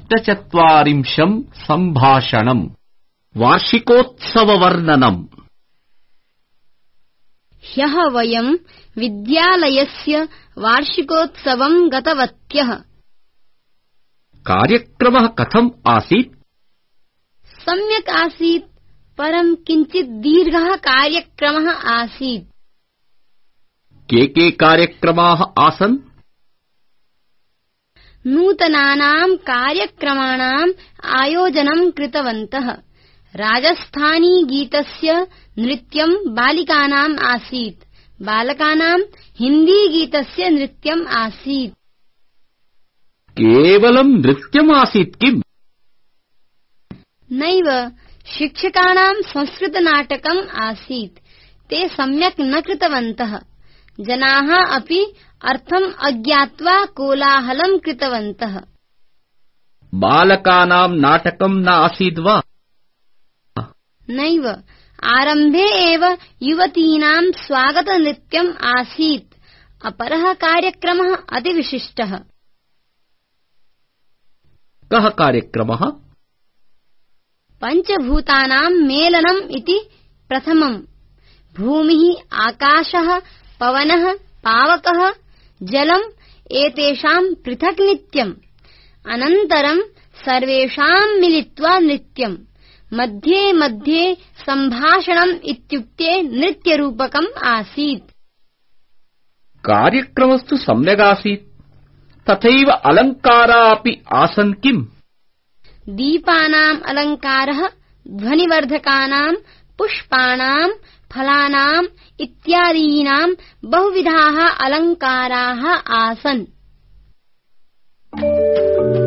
अष्टचत्वारिंशं सम्भाषणम् वार्षिकोत्सववर्णनम्। ह्यः वयम् विद्यालयस्य वार्षिकोत्सवं गतवत्यः। कार्यक्रमः कथम् आसीत्? सम्यक् आसीत्, परं किञ्चित् दीर्घः कार्यक्रमः आसीत्। के कार्यक्रमाः आसन्? नूतनानां कार्यक्रमाणाम् आयोजनं कृतवन्तः। राजस्थानीगीतस्य नृत्यं बालिकानाम् आसीत्, बालकानां हिन्दीगीतस्य नृत्यम् आसीत्। केवलं नृत्यम् आसीत् किम्? नैव, शिक्षकाणां संस्कृतनाटकम् आसीत्। ते सम्यक् न कृतवन्तः। जनाः अपि अर्थम् अज्ञात्वा कोलाहलं कृतवन्तः। बालकानां नाटकं न आसीत् वा? नैव, आरम्भे एव युवतीनां स्वागतनृत्यम् आसीत्। अपरः कार्यक्रमः अतिविशिष्टः। कः कार्यक्रमः? पञ्चभूतानां मेलनम् इति प्रथमम्। भूमिः, आकाशः, पवनः, पावकः, जलम् एतेषां पृथक् नित्यम्। अनन्तरं सर्वेषां मिलित्वा नृत्यम्। मध्ये मध्ये सम्भाषणम् इत्युक्ते नृत्यरूपकम् आसीत्। कार्यक्रमस्तु सम्यगासीत्। तथैव अलङ्काराः अपि आसन् किम्? दीपानाम् अलङ्कारः, ध्वनिवर्धकानां, पुष्पाणां, फलानाम् इत्यादीनां बहुविधाः अलङ्काराः आसन्।